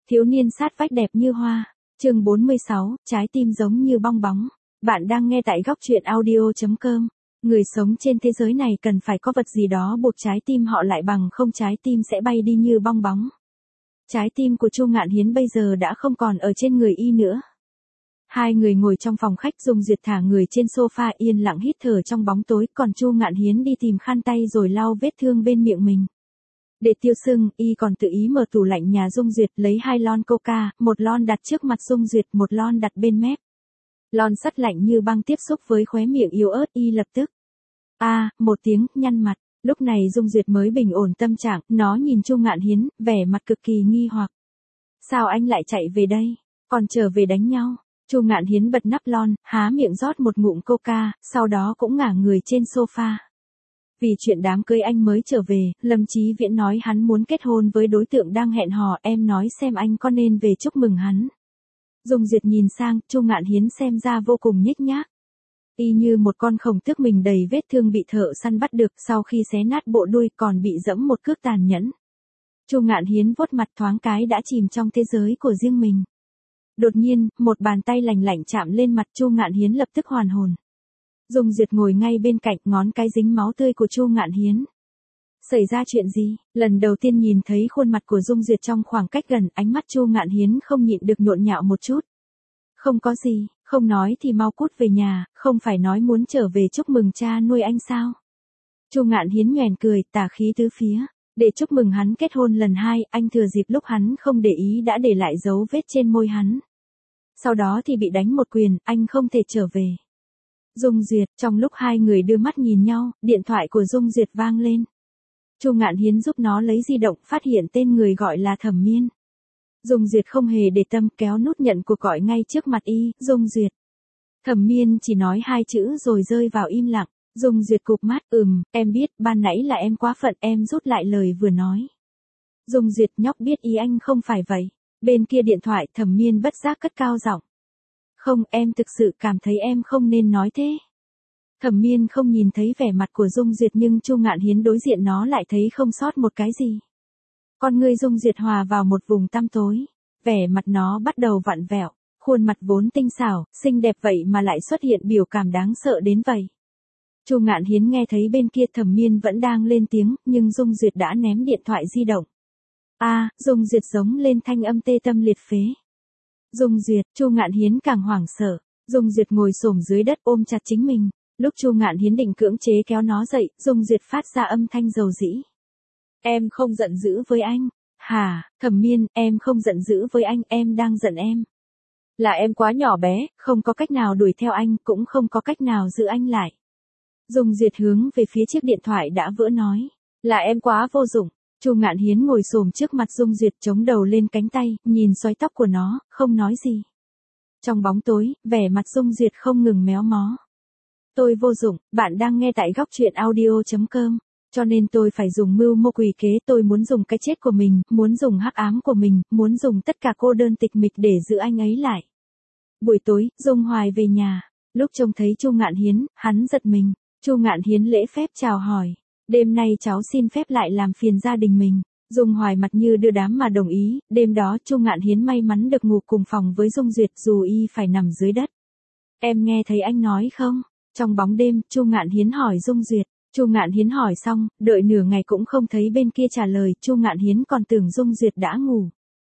Thiếu niên sát vách đẹp như hoa. Chương 46, trái tim giống như bong bóng. Bạn đang nghe tại góc truyện audio.com. Người sống trên thế giới này cần phải có vật gì đó buộc trái tim họ lại, bằng không trái tim sẽ bay đi như bong bóng. Trái tim của Chu Ngạn Hiến bây giờ đã không còn ở trên người y nữa. Hai người ngồi trong phòng khách, Dung Duyệt thả người trên sofa yên lặng hít thở trong bóng tối, còn Chu Ngạn Hiến đi tìm khăn tay rồi lau vết thương bên miệng mình. Để tiêu sưng, y còn tự ý mở tủ lạnh nhà Dung Duyệt lấy 2 lon coca, một lon đặt trước mặt Dung Duyệt, một lon đặt bên mép. Lon sắt lạnh như băng tiếp xúc với khóe miệng yếu ớt y lập tức. Một tiếng, nhăn mặt. Lúc này Dung Duyệt mới bình ổn tâm trạng, nó nhìn Chu Ngạn Hiến, vẻ mặt cực kỳ nghi hoặc. Sao anh lại chạy về đây? Còn trở về đánh nhau? Chu Ngạn Hiến bật nắp lon, há miệng rót một ngụm coca, sau đó cũng ngả người trên sofa. Vì chuyện đám cưới anh mới trở về, Lâm Chí Viễn nói hắn muốn kết hôn với đối tượng đang hẹn hò, em nói xem anh có nên về chúc mừng hắn. Dung Duyệt nhìn sang, Chu Ngạn Hiến xem ra vô cùng nhếch nhác. Y như một con khổng tước mình đầy vết thương bị thợ săn bắt được, sau khi xé nát bộ đuôi còn bị giẫm một cước tàn nhẫn. Chu Ngạn Hiến vuốt mặt thoáng cái đã chìm trong thế giới của riêng mình. Đột nhiên, một bàn tay lạnh lạnh chạm lên mặt Chu Ngạn Hiến lập tức hoàn hồn. Dung Duyệt ngồi ngay bên cạnh, ngón cái dính máu tươi của Chu Ngạn Hiến. Xảy ra chuyện gì? Lần đầu tiên nhìn thấy khuôn mặt của Dung Duyệt trong khoảng cách gần, ánh mắt Chu Ngạn Hiến không nhịn được nhộn nhạo một chút. Không có gì, không nói thì mau cút về nhà, không phải nói muốn trở về chúc mừng cha nuôi anh sao? Chu Ngạn Hiến nhoẻn cười, tà khí tứ phía. Để chúc mừng hắn kết hôn lần 2, anh thừa dịp lúc hắn không để ý đã để lại dấu vết trên môi hắn. Sau đó thì bị đánh một quyền, anh không thể trở về. Dung Duyệt, trong lúc hai người đưa mắt nhìn nhau, điện thoại của Dung Duyệt vang lên. Chu Ngạn Hiến giúp nó lấy di động, phát hiện tên người gọi là Thẩm Miên. Dung Duyệt không hề để tâm, kéo nút nhận cuộc gọi ngay trước mặt y. Dung Duyệt. Thẩm Miên chỉ nói 2 chữ rồi rơi vào im lặng. Dung Duyệt cụp mắt, em biết, ban nãy là em quá phận, em rút lại lời vừa nói. Dung Duyệt, nhóc biết ý anh không phải vậy. Bên kia điện thoại, Thẩm Miên bất giác cất cao giọng. Không, em thực sự cảm thấy em không nên nói thế. Thẩm Miên không nhìn thấy vẻ mặt của Dung Duyệt, nhưng Chu Ngạn Hiến đối diện nó lại thấy không sót một cái gì. Con người Dung Duyệt hòa vào một vùng tăm tối. Vẻ mặt nó bắt đầu vặn vẹo, khuôn mặt vốn tinh xảo, xinh đẹp vậy mà lại xuất hiện biểu cảm đáng sợ đến vậy. Chu Ngạn Hiến nghe thấy bên kia Thẩm Miên vẫn đang lên tiếng, nhưng Dung Duyệt đã ném điện thoại di động. Dung Duyệt giống lên thanh âm tê tâm liệt phế. Dung Duyệt, Chu Ngạn Hiến càng hoảng sợ. Dung Duyệt ngồi xổm dưới đất ôm chặt chính mình. Lúc Chu Ngạn Hiến định cưỡng chế kéo nó dậy, Dung Duyệt phát ra âm thanh dầu dĩ. Em không giận dữ với anh. Hả, Thẩm Miên, em không giận dữ với anh, em đang giận em. Là em quá nhỏ bé, không có cách nào đuổi theo anh, cũng không có cách nào giữ anh lại. Dung Duyệt hướng về phía chiếc điện thoại đã vỡ nói. Là em quá vô dụng. Chu Ngạn Hiến ngồi xổm trước mặt Dung Duyệt, chống đầu lên cánh tay, nhìn xoáy tóc của nó, không nói gì. Trong bóng tối, vẻ mặt Dung Duyệt không ngừng méo mó. Tôi vô dụng, bạn đang nghe tại góc truyện audio.com. Cho nên tôi phải dùng mưu mô quỷ kế, tôi muốn dùng cái chết của mình, muốn dùng hắc ám của mình, muốn dùng tất cả cô đơn tịch mịch để giữ anh ấy lại. Buổi tối, Dung Hoài về nhà. Lúc trông thấy Chu Ngạn Hiến, hắn giật mình. Chu Ngạn Hiến lễ phép chào hỏi. Đêm nay cháu xin phép lại làm phiền gia đình mình. Dung Hoài mặt như đưa đám mà đồng ý. Đêm đó Chu Ngạn Hiến may mắn được ngủ cùng phòng với Dung Duyệt dù y phải nằm dưới đất. Em nghe thấy anh nói không? Trong bóng đêm, Chu Ngạn Hiến hỏi Dung Duyệt. Chu Ngạn Hiến hỏi xong, đợi nửa ngày cũng không thấy bên kia trả lời, Chu Ngạn Hiến còn tưởng Dung Duyệt đã ngủ.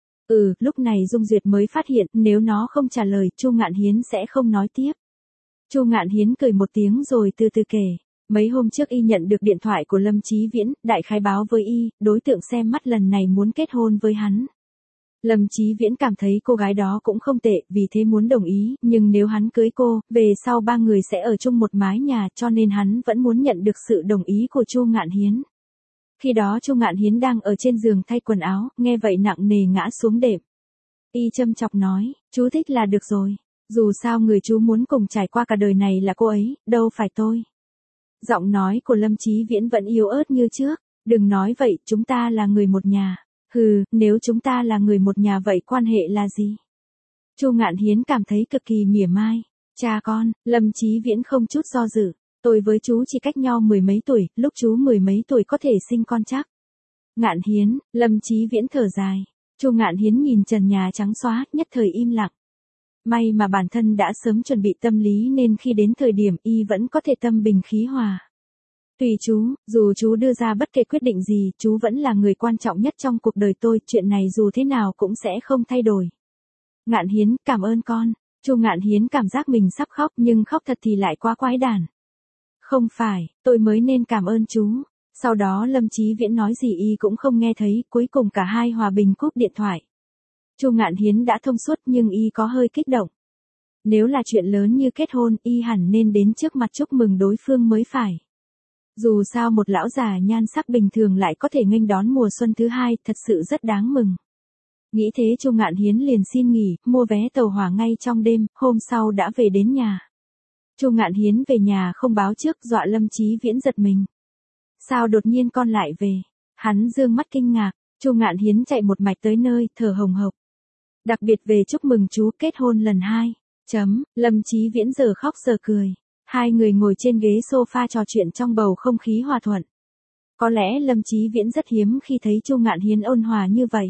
Lúc này Dung Duyệt mới phát hiện, nếu nó không trả lời, Chu Ngạn Hiến sẽ không nói tiếp. Chu Ngạn Hiến cười một tiếng rồi từ từ kể. Mấy hôm trước y nhận được điện thoại của Lâm Chí Viễn, đại khái báo với y, đối tượng xem mắt lần này muốn kết hôn với hắn. Lâm Chí Viễn cảm thấy cô gái đó cũng không tệ, vì thế muốn đồng ý, nhưng nếu hắn cưới cô, về sau 3 người sẽ ở chung một mái nhà, cho nên hắn vẫn muốn nhận được sự đồng ý của Chu Ngạn Hiến. Khi đó Chu Ngạn Hiến đang ở trên giường thay quần áo, nghe vậy nặng nề ngã xuống đệm. Y châm chọc nói, chú thích là được rồi. Dù sao người chú muốn cùng trải qua cả đời này là cô ấy, đâu phải tôi. Giọng nói của Lâm Chí Viễn vẫn yếu ớt như trước. Đừng nói vậy, chúng ta là người một nhà. Nếu chúng ta là người một nhà vậy quan hệ là gì? Chu Ngạn Hiến cảm thấy cực kỳ mỉa mai. Cha con, Lâm Chí Viễn không chút do dự. Tôi với chú chỉ cách nhau 10 mấy tuổi, lúc chú 10 mấy tuổi có thể sinh con chắc. Ngạn Hiến, Lâm Chí Viễn thở dài. Chu Ngạn Hiến nhìn trần nhà trắng xóa, nhất thời im lặng. May mà bản thân đã sớm chuẩn bị tâm lý nên khi đến thời điểm y vẫn có thể tâm bình khí hòa. Tùy chú, dù chú đưa ra bất kể quyết định gì, chú vẫn là người quan trọng nhất trong cuộc đời tôi, chuyện này dù thế nào cũng sẽ không thay đổi. Ngạn Hiến, cảm ơn con. Chu Ngạn Hiến cảm giác mình sắp khóc nhưng khóc thật thì lại quá quái đản. Không phải, tôi mới nên cảm ơn chú. Sau đó Lâm Chí Viễn nói gì y cũng không nghe thấy, cuối cùng cả hai hòa bình cúp điện thoại. Chu Ngạn Hiến đã thông suốt nhưng y có hơi kích động. Nếu là chuyện lớn như kết hôn, y hẳn nên đến trước mặt chúc mừng đối phương mới phải. Dù sao một lão già nhan sắc bình thường lại có thể nghênh đón mùa xuân thứ hai, thật sự rất đáng mừng. Nghĩ thế Chu Ngạn Hiến liền xin nghỉ, mua vé tàu hỏa ngay trong đêm, hôm sau đã về đến nhà. Chu Ngạn Hiến về nhà không báo trước, dọa Lâm Chí Viễn giật mình. Sao đột nhiên con lại về? Hắn dương mắt kinh ngạc. Chu Ngạn Hiến chạy một mạch tới nơi, thở hồng hộc. Đặc biệt về chúc mừng chú kết hôn lần 2. Lâm Chí Viễn giờ khóc giờ cười. Hai người ngồi trên ghế sofa trò chuyện trong bầu không khí hòa thuận. Có lẽ Lâm Chí Viễn rất hiếm khi thấy Chu Ngạn Hiến ôn hòa như vậy.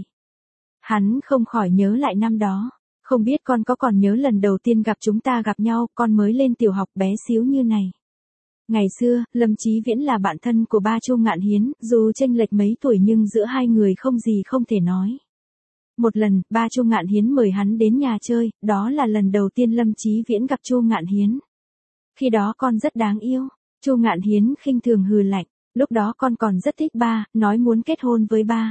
Hắn không khỏi nhớ lại năm đó. Không biết con có còn nhớ lần đầu tiên gặp chúng ta gặp nhau, con mới lên tiểu học bé xíu như này. Ngày xưa, Lâm Chí Viễn là bạn thân của ba Chu Ngạn Hiến, dù chênh lệch mấy tuổi nhưng giữa hai người không gì không thể nói. Một lần, ba Chu Ngạn Hiến mời hắn đến nhà chơi, đó là lần đầu tiên Lâm Chí Viễn gặp Chu Ngạn Hiến. Khi đó con rất đáng yêu. Chu Ngạn Hiến khinh thường hừ lạnh. Lúc đó con còn rất thích ba, nói muốn kết hôn với ba.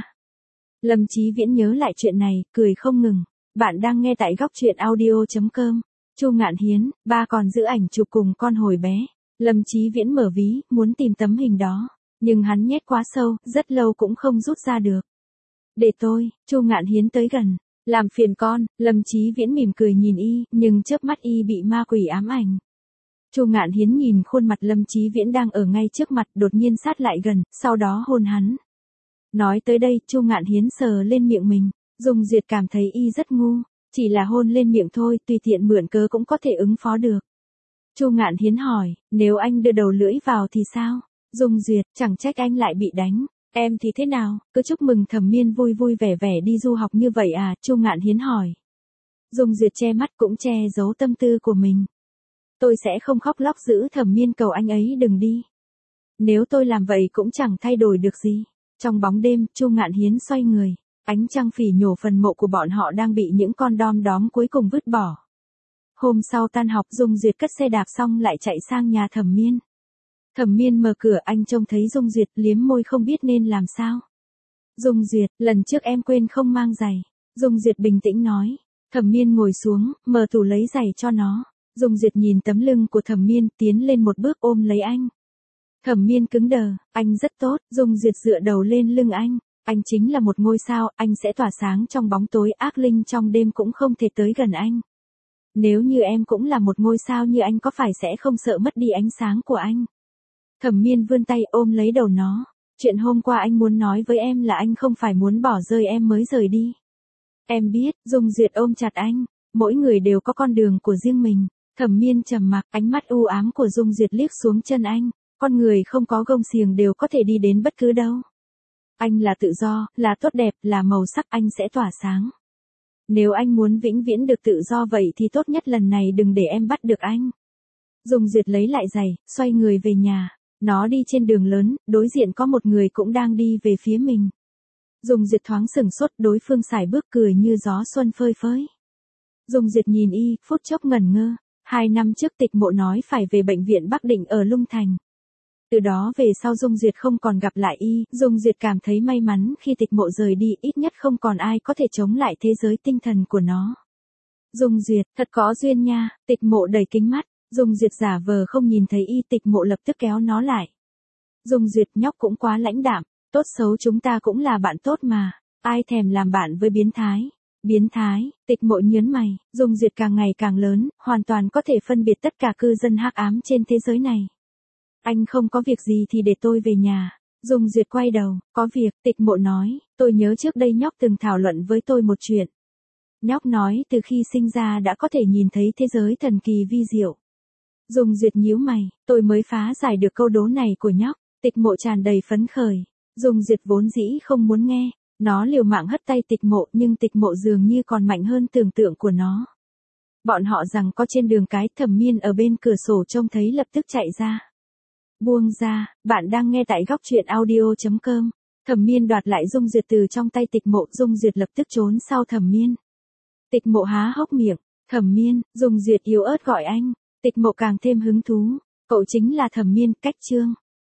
Lâm Chí Viễn nhớ lại chuyện này, cười không ngừng. Bạn đang nghe tại góc truyện audio.com. Chu Ngạn Hiến, ba còn giữ ảnh chụp cùng con hồi bé. Lâm Chí Viễn mở ví, muốn tìm tấm hình đó. Nhưng hắn nhét quá sâu, rất lâu cũng không rút ra được. Để tôi, Chu Ngạn Hiến tới gần. Làm phiền con, Lâm Chí Viễn mỉm cười nhìn y, nhưng chớp mắt y bị ma quỷ ám ảnh. Chu Ngạn Hiến nhìn khuôn mặt Lâm Chí Viễn đang ở ngay trước mặt, đột nhiên sát lại gần, sau đó hôn hắn. Nói tới đây, Chu Ngạn Hiến sờ lên miệng mình. Dung Duyệt cảm thấy y rất ngu, chỉ là hôn lên miệng thôi, tùy tiện mượn cớ cũng có thể ứng phó được. Chu Ngạn Hiến hỏi, nếu anh đưa đầu lưỡi vào thì sao? Dung Duyệt, chẳng trách anh lại bị đánh. Em thì thế nào, cứ chúc mừng Thẩm Miên vui vui vẻ vẻ đi du học như vậy à? Chu Ngạn Hiến hỏi. Dung Duyệt che mắt cũng che giấu tâm tư của mình. Tôi sẽ không khóc lóc giữ Thẩm Miên cầu anh ấy đừng đi. Nếu tôi làm vậy cũng chẳng thay đổi được gì. Trong bóng đêm, Chu Ngạn Hiến xoay người. Ánh trăng phỉ nhổ phần mộ của bọn họ đang bị những con đom đóm cuối cùng vứt bỏ. Hôm sau tan học, Dung Duyệt cất xe đạp xong lại chạy sang nhà Thẩm Miên. Thẩm Miên mở cửa, anh trông thấy Dung Duyệt liếm môi không biết nên làm sao. Dung Duyệt, lần trước em quên không mang giày. Dung Duyệt bình tĩnh nói. Thẩm Miên ngồi xuống, mở tủ lấy giày cho nó. Dung Duyệt nhìn tấm lưng của Thẩm Miên, tiến lên một bước ôm lấy anh. Thẩm Miên cứng đờ, anh rất tốt. Dung Duyệt dựa đầu lên lưng anh. Anh chính là một ngôi sao, anh sẽ tỏa sáng trong bóng tối, ác linh trong đêm cũng không thể tới gần anh. Nếu như em cũng là một ngôi sao như anh có phải sẽ không sợ mất đi ánh sáng của anh? Thẩm Miên vươn tay ôm lấy đầu nó. Chuyện hôm qua anh muốn nói với em là anh không phải muốn bỏ rơi em mới rời đi. Em biết. Dung Duyệt ôm chặt anh. Mỗi người đều có con đường của riêng mình. Thẩm Miên trầm mặc, ánh mắt u ám của Dung Duyệt liếc xuống chân anh. Con người không có gông xiềng đều có thể đi đến bất cứ đâu. Anh là tự do, là tốt đẹp, là màu sắc, anh sẽ tỏa sáng. Nếu anh muốn vĩnh viễn được tự do vậy thì tốt nhất lần này đừng để em bắt được anh. Dung Duyệt lấy lại giày, xoay người về nhà. Nó đi trên đường lớn, đối diện có một người cũng đang đi về phía mình. Dung Duyệt thoáng sửng sốt, đối phương sải bước cười như gió xuân phơi phới. Dung Duyệt nhìn y, phút chốc ngẩn ngơ. 2 năm trước Tịch Mộ nói phải về bệnh viện Bắc Định ở Lung Thành. Từ đó về sau Dung Duyệt không còn gặp lại y, Dung Duyệt cảm thấy may mắn khi Tịch Mộ rời đi, ít nhất không còn ai có thể chống lại thế giới tinh thần của nó. Dung Duyệt, thật có duyên nha. Tịch Mộ đẩy kính mắt. Dung Duyệt giả vờ không nhìn thấy y, Tịch Mộ lập tức kéo nó lại. Dung Duyệt, nhóc cũng quá lãnh đạm, tốt xấu chúng ta cũng là bạn tốt mà, ai thèm làm bạn với biến thái. Biến thái, Tịch Mộ nhớn mày. Dung Duyệt càng ngày càng lớn, hoàn toàn có thể phân biệt tất cả cư dân hắc ám trên thế giới này. Anh không có việc gì thì để tôi về nhà. Dung Duyệt quay đầu, có việc. Tịch Mộ nói, tôi nhớ trước đây nhóc từng thảo luận với tôi một chuyện. Nhóc nói từ khi sinh ra đã có thể nhìn thấy thế giới thần kỳ vi diệu. Dung Duyệt nhíu mày, tôi mới phá giải được câu đố này của nhóc. Tịch Mộ tràn đầy phấn khởi. Dung Duyệt vốn dĩ không muốn nghe, Nó liều mạng hất tay Tịch Mộ nhưng Tịch Mộ dường như còn mạnh hơn tưởng tượng của nó. Bọn họ giằng co trên đường cái, Thẩm Miên ở bên cửa sổ trông thấy lập tức chạy ra. Buông ra, bạn đang nghe tại góc truyện audio.com. Thẩm Miên đoạt lại Dung Duyệt từ trong tay Tịch Mộ, Dung Duyệt lập tức trốn sau Thẩm Miên. Tịch Mộ há hốc miệng, Thẩm Miên, Dung Duyệt yếu ớt gọi anh. Tịch Mộ càng thêm hứng thú, cậu chính là Thẩm Miên, cách chương.